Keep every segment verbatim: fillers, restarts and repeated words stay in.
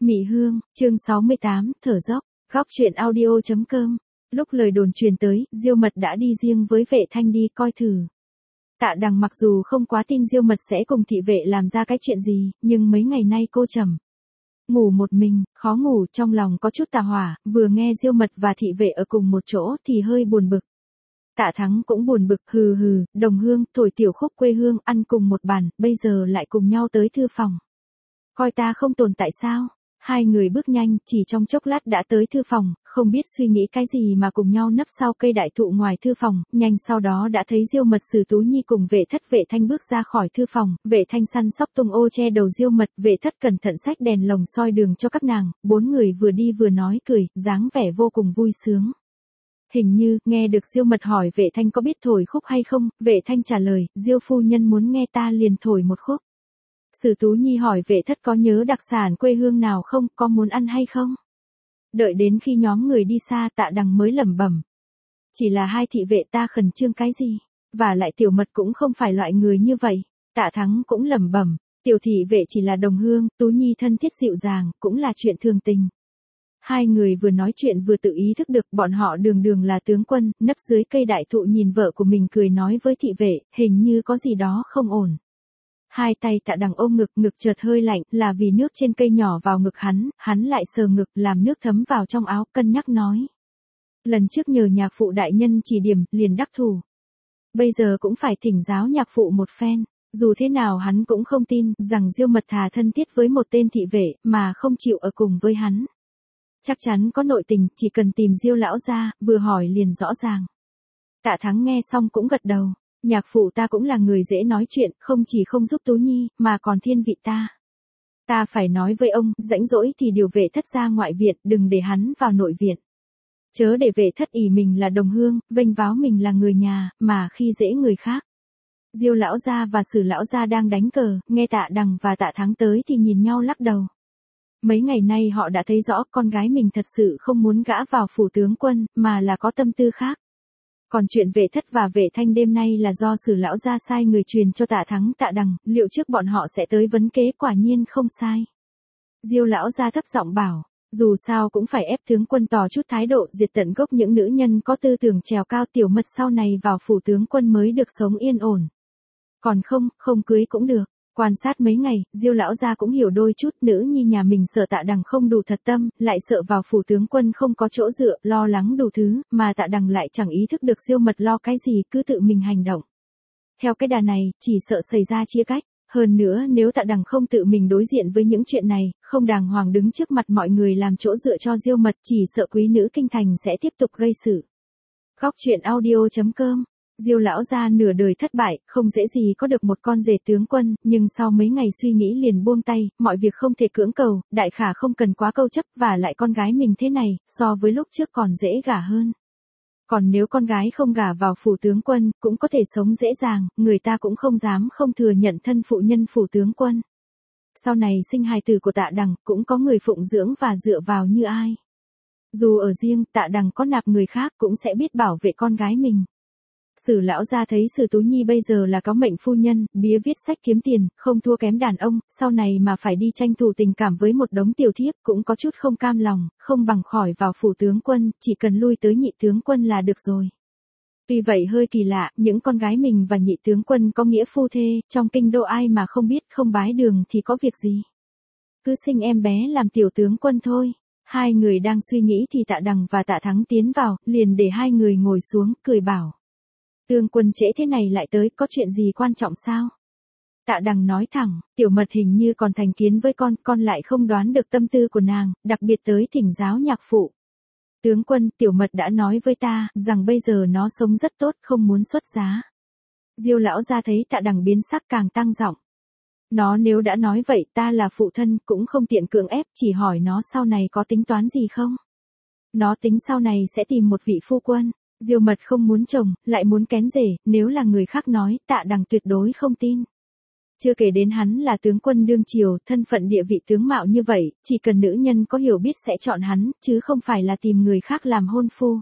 Mị Hương, chương sáu mươi tám, thở dốc, góc truyện audio chấm com. Lúc lời đồn truyền tới, Diêu Mật đã đi riêng với Vệ Thanh đi coi thử. Tạ Đằng mặc dù không quá tin Diêu Mật sẽ cùng thị vệ làm ra cái chuyện gì, nhưng mấy ngày nay cô trầm ngủ một mình, khó ngủ, trong lòng có chút tà hỏa, vừa nghe Diêu Mật và thị vệ ở cùng một chỗ thì hơi buồn bực. Tạ Thắng cũng buồn bực, hừ hừ, đồng hương, thổi tiểu khúc quê hương, ăn cùng một bàn, bây giờ lại cùng nhau tới thư phòng. Coi ta không tồn tại sao? Hai người bước nhanh, chỉ trong chốc lát đã tới thư phòng, không biết suy nghĩ cái gì mà cùng nhau nấp sau cây đại thụ ngoài thư phòng, nhanh sau đó đã thấy Diêu Mật Sử Tú Nhi cùng Vệ Thất Vệ Thanh bước ra khỏi thư phòng, Vệ Thanh săn sóc tung ô che đầu Diêu Mật, Vệ Thất cẩn thận xách đèn lồng soi đường cho các nàng, bốn người vừa đi vừa nói cười, dáng vẻ vô cùng vui sướng. Hình như, nghe được Diêu Mật hỏi Vệ Thanh có biết thổi khúc hay không, Vệ Thanh trả lời, Diêu phu nhân muốn nghe ta liền thổi một khúc. Sử Tú Nhi hỏi Vệ Thất có nhớ đặc sản quê hương nào không, có muốn ăn hay không? Đợi đến khi nhóm người đi xa Tạ Đằng mới lẩm bẩm. Chỉ là hai thị vệ ta khẩn trương cái gì? Và lại Tiểu Mật cũng không phải loại người như vậy. Tạ Thắng cũng lẩm bẩm, tiểu thị vệ chỉ là đồng hương, Tú Nhi thân thiết dịu dàng, cũng là chuyện thường tình. Hai người vừa nói chuyện vừa tự ý thức được bọn họ đường đường là tướng quân, nấp dưới cây đại thụ nhìn vợ của mình cười nói với thị vệ, hình như có gì đó không ổn. Hai tay Tạ Đằng ôm ngực, ngực chợt hơi lạnh, là vì nước trên cây nhỏ vào ngực hắn, hắn lại sờ ngực làm nước thấm vào trong áo, cân nhắc nói. Lần trước nhờ nhạc phụ đại nhân chỉ điểm, liền đắc thủ. Bây giờ cũng phải thỉnh giáo nhạc phụ một phen, dù thế nào hắn cũng không tin, rằng Diêu Mật thà thân thiết với một tên thị vệ, mà không chịu ở cùng với hắn. Chắc chắn có nội tình, chỉ cần tìm Diêu lão gia, vừa hỏi liền rõ ràng. Tạ Thắng nghe xong cũng gật đầu. Nhạc phụ ta cũng là người dễ nói chuyện, không chỉ không giúp Tú Nhi, mà còn thiên vị ta. Ta phải nói với ông, rãnh rỗi thì điều Vệ Thất ra ngoại viện, đừng để hắn vào nội viện. Chớ để Vệ Thất ỷ mình là đồng hương, vênh váo mình là người nhà, mà khi dễ người khác. Diêu lão gia và Sử lão gia đang đánh cờ, nghe Tạ Đằng và Tạ Thắng tới thì nhìn nhau lắc đầu. Mấy ngày nay họ đã thấy rõ con gái mình thật sự không muốn gã vào phủ tướng quân, mà là có tâm tư khác. Còn chuyện Vệ Thất và Vệ Thanh đêm nay là do Sử lão gia sai người truyền cho Tạ Thắng Tạ Đằng, liệu trước bọn họ sẽ tới vấn kế, quả nhiên không sai. Diêu lão gia thấp giọng bảo, dù sao cũng phải ép tướng quân tỏ chút thái độ, diệt tận gốc những nữ nhân có tư tưởng trèo cao, Tiểu Mật sau này vào phủ tướng quân mới được sống yên ổn. Còn không, không cưới cũng được. Quan sát mấy ngày, Diêu lão gia cũng hiểu đôi chút, nữ nhi nhà mình sợ Tạ Đằng không đủ thật tâm, lại sợ vào phủ tướng quân không có chỗ dựa, lo lắng đủ thứ, mà Tạ Đằng lại chẳng ý thức được Diêu Mật lo cái gì, cứ tự mình hành động. Theo cái đà này, chỉ sợ xảy ra chia cách, hơn nữa nếu Tạ Đằng không tự mình đối diện với những chuyện này, không đàng hoàng đứng trước mặt mọi người làm chỗ dựa cho Diêu Mật, chỉ sợ quý nữ kinh thành sẽ tiếp tục gây sự. Góc truyện audio chấm com. Diêu lão gia nửa đời thất bại, không dễ gì có được một con rể tướng quân, nhưng sau mấy ngày suy nghĩ liền buông tay, mọi việc không thể cưỡng cầu, đại khả không cần quá câu chấp, và lại con gái mình thế này, so với lúc trước còn dễ gả hơn. Còn nếu con gái không gả vào phủ tướng quân, cũng có thể sống dễ dàng, người ta cũng không dám không thừa nhận thân phụ nhân phủ tướng quân. Sau này sinh hài tử của Tạ Đằng, cũng có người phụng dưỡng và dựa vào như ai. Dù ở riêng, Tạ Đằng có nạp người khác cũng sẽ biết bảo vệ con gái mình. Sử lão gia thấy Sử Tú Nhi bây giờ là có mệnh phu nhân, bía viết sách kiếm tiền, không thua kém đàn ông, sau này mà phải đi tranh thủ tình cảm với một đống tiểu thiếp, cũng có chút không cam lòng, không bằng khỏi vào phủ tướng quân, chỉ cần lui tới nhị tướng quân là được rồi. Tuy vậy hơi kỳ lạ, những con gái mình và nhị tướng quân có nghĩa phu thê, trong kinh đô ai mà không biết, không bái đường thì có việc gì. Cứ sinh em bé làm tiểu tướng quân thôi. Hai người đang suy nghĩ thì Tạ Đằng và Tạ Thắng tiến vào, liền để hai người ngồi xuống, cười bảo. Tướng quân trễ thế này lại tới, có chuyện gì quan trọng sao? Tạ Đằng nói thẳng, Tiểu Mật hình như còn thành kiến với con, con lại không đoán được tâm tư của nàng, đặc biệt tới thỉnh giáo nhạc phụ. Tướng quân, Tiểu Mật đã nói với ta, rằng bây giờ nó sống rất tốt, không muốn xuất giá. Diêu lão gia thấy Tạ Đằng biến sắc càng tăng giọng. Nó nếu đã nói vậy, ta là phụ thân, cũng không tiện cưỡng ép, chỉ hỏi nó sau này có tính toán gì không? Nó tính sau này sẽ tìm một vị phu quân. Diêu Mật không muốn chồng, lại muốn kén rể, nếu là người khác nói, Tạ Đằng tuyệt đối không tin. Chưa kể đến hắn là tướng quân đương triều, thân phận địa vị tướng mạo như vậy, chỉ cần nữ nhân có hiểu biết sẽ chọn hắn, chứ không phải là tìm người khác làm hôn phu.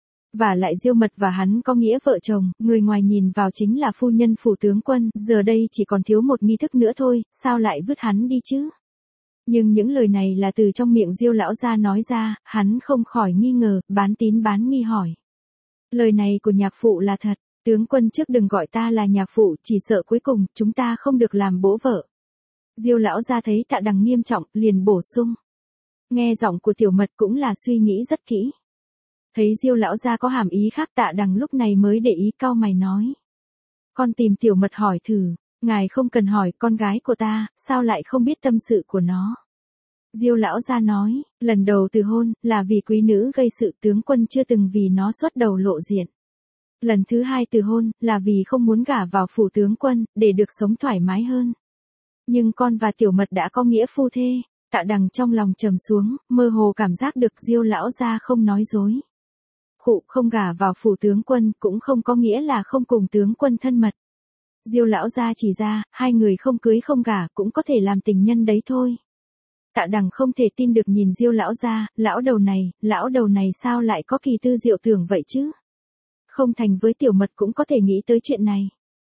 Và lại Diêu Mật và hắn có nghĩa vợ chồng, người ngoài nhìn vào chính là phu nhân phủ tướng quân, giờ đây chỉ còn thiếu một nghi thức nữa thôi, sao lại vứt hắn đi chứ? Nhưng những lời này là từ trong miệng Diêu lão gia nói ra, hắn không khỏi nghi ngờ, bán tín bán nghi hỏi. Lời này của nhạc phụ là thật, tướng quân trước đừng gọi ta là nhạc phụ, chỉ sợ cuối cùng chúng ta không được làm bố vợ. Diêu lão gia thấy Tạ Đằng nghiêm trọng, liền bổ sung. Nghe giọng của Tiểu Mật cũng là suy nghĩ rất kỹ. Thấy Diêu lão gia có hàm ý khác, Tạ Đằng lúc này mới để ý, cau mày nói. Con tìm Tiểu Mật hỏi thử, ngài không cần hỏi, con gái của ta, sao lại không biết tâm sự của nó. Diêu lão gia nói, lần đầu từ hôn, là vì quý nữ gây sự, tướng quân chưa từng vì nó xuất đầu lộ diện. Lần thứ hai từ hôn, là vì không muốn gả vào phủ tướng quân, để được sống thoải mái hơn. Nhưng con và Tiểu Mật đã có nghĩa phu thê. Tạ Đằng trong lòng trầm xuống, mơ hồ cảm giác được Diêu lão gia không nói dối. Khụ, không gả vào phủ tướng quân cũng không có nghĩa là không cùng tướng quân thân mật. Diêu lão gia chỉ ra, hai người không cưới không gả cũng có thể làm tình nhân đấy thôi. Tạ Đằng không thể tin được nhìn Diêu lão gia, lão đầu này, lão đầu này sao lại có kỳ tư diệu tưởng vậy chứ? Không thành với Tiểu Mật cũng có thể nghĩ tới chuyện này.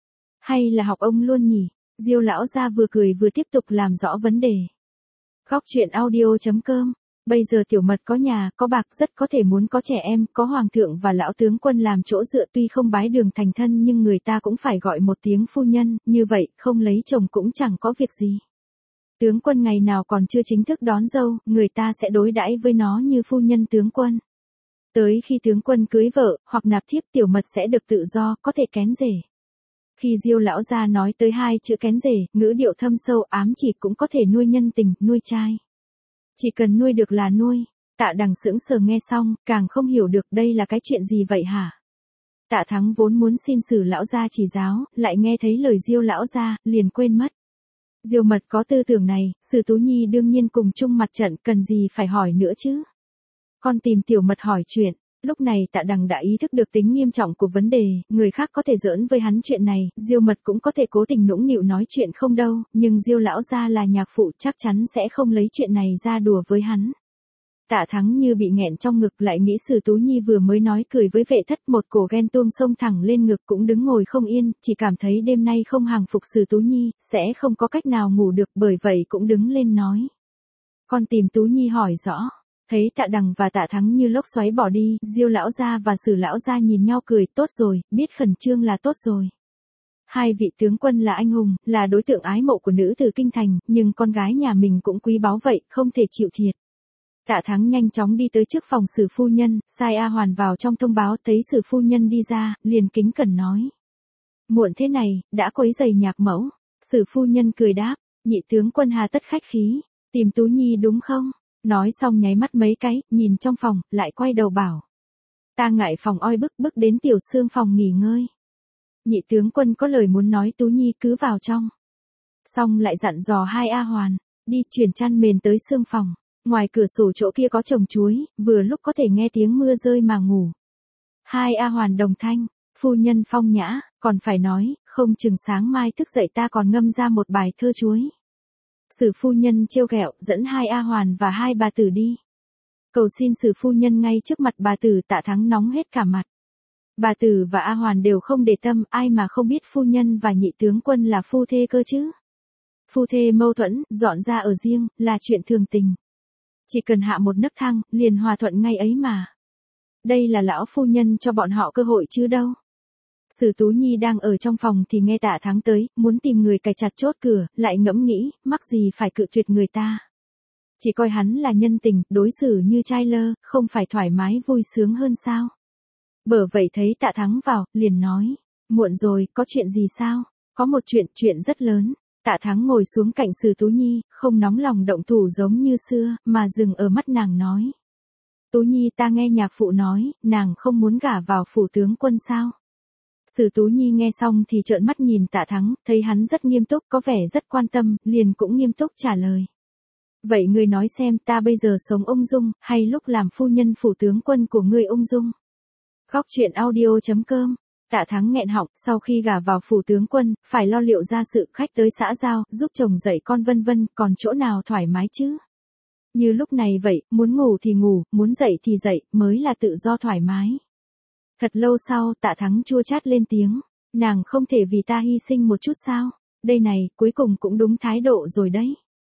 Hay là học ông luôn nhỉ? Diêu lão gia vừa cười vừa tiếp tục làm rõ vấn đề. Góc truyện audio chấm com. Bây giờ Tiểu Mật có nhà, có bạc, rất có thể muốn có trẻ em, có hoàng thượng và lão tướng quân làm chỗ dựa, tuy không bái đường thành thân nhưng người ta cũng phải gọi một tiếng phu nhân, như vậy, không lấy chồng cũng chẳng có việc gì. Tướng quân ngày nào còn chưa chính thức đón dâu, người ta sẽ đối đãi với nó như phu nhân tướng quân. Tới khi tướng quân cưới vợ, hoặc nạp thiếp, Tiểu Mật sẽ được tự do, có thể kén rể. Khi Diêu lão gia nói tới hai chữ kén rể, ngữ điệu thâm sâu ám chỉ cũng có thể nuôi nhân tình, nuôi trai. Chỉ cần nuôi được là nuôi. Tạ Đằng sững sờ nghe xong, càng không hiểu được đây là cái chuyện gì vậy hả? Tạ Thắng vốn muốn xin Sử lão gia chỉ giáo, lại nghe thấy lời Diêu lão gia, liền quên mất. Diêu Mật có tư tưởng này, Sử Tú Nhi đương nhiên cùng chung mặt trận, cần gì phải hỏi nữa chứ? Con tìm Tiểu Mật hỏi chuyện. Lúc này Tạ Đằng đã ý thức được tính nghiêm trọng của vấn đề, người khác có thể giỡn với hắn chuyện này, Diêu Mật cũng có thể cố tình nũng nịu nói chuyện không đâu, nhưng Diêu lão gia là nhạc phụ, chắc chắn sẽ không lấy chuyện này ra đùa với hắn. Tạ Thắng như bị nghẹn trong ngực, lại nghĩ Sử Tú Nhi vừa mới nói cười với vệ thất, một cổ ghen tuông xông thẳng lên ngực, cũng đứng ngồi không yên, chỉ cảm thấy đêm nay không hàng phục Sử Tú Nhi, sẽ không có cách nào ngủ được, bởi vậy cũng đứng lên nói. Con tìm Tú Nhi hỏi rõ. Thấy Tạ Đằng và Tạ Thắng như lốc xoáy bỏ đi, Diêu lão gia và Sử lão gia nhìn nhau cười, tốt rồi, biết khẩn trương là tốt rồi. Hai vị tướng quân là anh hùng, là đối tượng ái mộ của nữ tử kinh thành, nhưng con gái nhà mình cũng quý báu vậy, không thể chịu thiệt. Tạ Thắng nhanh chóng đi tới trước phòng Sử phu nhân, sai A Hoàn vào trong thông báo, thấy Sử phu nhân đi ra, liền kính cẩn nói. Muộn thế này, đã quấy rầy nhạc mẫu. Sử phu nhân cười đáp, nhị tướng quân hà tất khách khí, tìm Tú Nhi đúng không? Nói xong nháy mắt mấy cái, nhìn trong phòng, lại quay đầu bảo. Ta ngại phòng oi bức, bức đến tiểu xương phòng nghỉ ngơi. Nhị tướng quân có lời muốn nói, Tú Nhi cứ vào trong. Xong lại dặn dò hai A Hoàn, đi chuyển chăn mền tới xương phòng. Ngoài cửa sổ chỗ kia có trồng chuối, vừa lúc có thể nghe tiếng mưa rơi mà ngủ. Hai A Hoàn đồng thanh, phu nhân phong nhã, còn phải nói, không chừng sáng mai thức dậy ta còn ngâm ra một bài thơ chuối. Sử phu nhân trêu ghẹo, dẫn hai A Hoàn và hai bà tử đi. Cầu xin Sử phu nhân ngay trước mặt bà tử. Tạ Thắng nóng hết cả mặt. Bà tử và A Hoàn đều không để tâm, ai mà không biết phu nhân và nhị tướng quân là phu thê cơ chứ. Phu thê mâu thuẫn, dọn ra ở riêng, là chuyện thường tình. Chỉ cần hạ một nấc thang, liền hòa thuận ngay ấy mà. Đây là lão phu nhân cho bọn họ cơ hội chứ đâu. Sử Tú Nhi đang ở trong phòng thì nghe Tạ Thắng tới, muốn tìm người cài chặt chốt cửa, lại ngẫm nghĩ, mắc gì phải cự tuyệt người ta. Chỉ coi hắn là nhân tình, đối xử như trai lơ, không phải thoải mái vui sướng hơn sao. Bởi vậy thấy Tạ Thắng vào, liền nói, muộn rồi, có chuyện gì sao? Có một chuyện, chuyện rất lớn. Tạ Thắng ngồi xuống cạnh Sử Tú Nhi, không nóng lòng động thủ giống như xưa, mà dừng ở mắt nàng nói. Tú Nhi, ta nghe nhạc phụ nói, nàng không muốn gả vào phủ tướng quân sao? Sử Tú Nhi nghe xong thì trợn mắt nhìn Tạ Thắng, thấy hắn rất nghiêm túc, có vẻ rất quan tâm, liền cũng nghiêm túc trả lời. Vậy ngươi nói xem, ta bây giờ sống ung dung, hay lúc làm phu nhân phủ tướng quân của ngươi ung dung? Góc truyện audio chấm com. Tạ Thắng nghẹn họng, sau khi gả vào phủ tướng quân, phải lo liệu gia sự, khách tới xã giao, giúp chồng dạy con vân vân, còn chỗ nào thoải mái chứ? Như lúc này vậy, muốn ngủ thì ngủ, muốn dậy thì dậy, mới là tự do thoải mái. Thật lâu sau, Tạ Thắng chua chát lên tiếng, nàng không thể vì ta hy sinh một chút sao? Đây này, cuối cùng cũng đúng thái độ rồi đấy.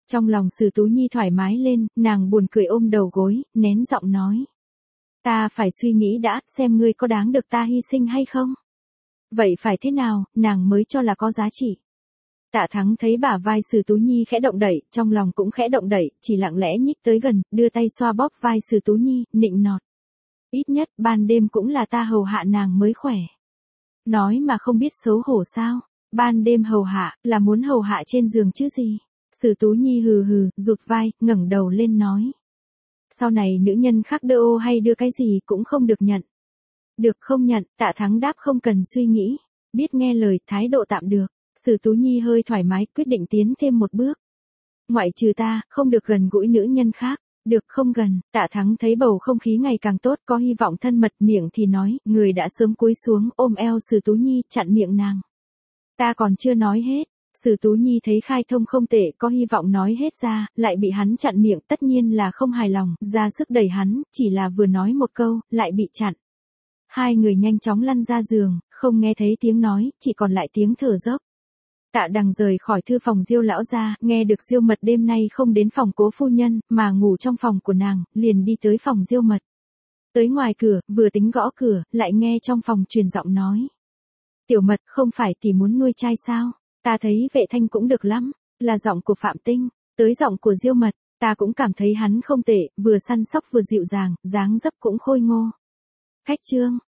Trong lòng Sử Tú Nhi thoải mái lên, nàng buồn cười ôm đầu gối, nén giọng nói. Ta phải suy nghĩ đã, xem ngươi có đáng được ta hy sinh hay không. Vậy phải thế nào, nàng mới cho là có giá trị. Tạ Thắng thấy bả vai Sử Tú Nhi khẽ động đẩy, trong lòng cũng khẽ động đẩy, chỉ lặng lẽ nhích tới gần, đưa tay xoa bóp vai Sử Tú Nhi, nịnh nọt. Ít nhất, ban đêm cũng là ta hầu hạ nàng mới khỏe. Nói mà không biết xấu hổ sao, ban đêm hầu hạ, là muốn hầu hạ trên giường chứ gì. Sử Tú Nhi hừ hừ, rụt vai, ngẩng đầu lên nói. Sau này nữ nhân khác đưa ô hay đưa cái gì cũng không được nhận. Được không nhận, Tạ Thắng đáp không cần suy nghĩ, biết nghe lời, thái độ tạm được. Sử Tú Nhi hơi thoải mái, quyết định tiến thêm một bước. Ngoại trừ ta, không được gần gũi nữ nhân khác. Được không gần, Tạ Thắng thấy bầu không khí ngày càng tốt, có hy vọng thân mật, miệng thì nói, người đã sớm cúi xuống, ôm eo Sử Tú Nhi, chặn miệng nàng. Ta còn chưa nói hết. Sử Tú Nhi thấy khai thông không tệ, có hy vọng nói hết ra, lại bị hắn chặn miệng, tất nhiên là không hài lòng, ra sức đẩy hắn, chỉ là vừa nói một câu, lại bị chặn. Hai người nhanh chóng lăn ra giường, không nghe thấy tiếng nói, chỉ còn lại tiếng thở dốc. Tạ Đằng rời khỏi thư phòng Diêu lão gia, nghe được Diêu Mật đêm nay không đến phòng Cố phu nhân, mà ngủ trong phòng của nàng, liền đi tới phòng Diêu Mật. Tới ngoài cửa, vừa tính gõ cửa, lại nghe trong phòng truyền giọng nói. Tiểu Mật, không phải tỷ muốn nuôi trai sao? Ta thấy Vệ Thanh cũng được lắm, là giọng của Phạm Tinh, tới giọng của Diêu Mật, ta cũng cảm thấy hắn không tệ, vừa săn sóc vừa dịu dàng, dáng dấp cũng khôi ngô. Khách trương,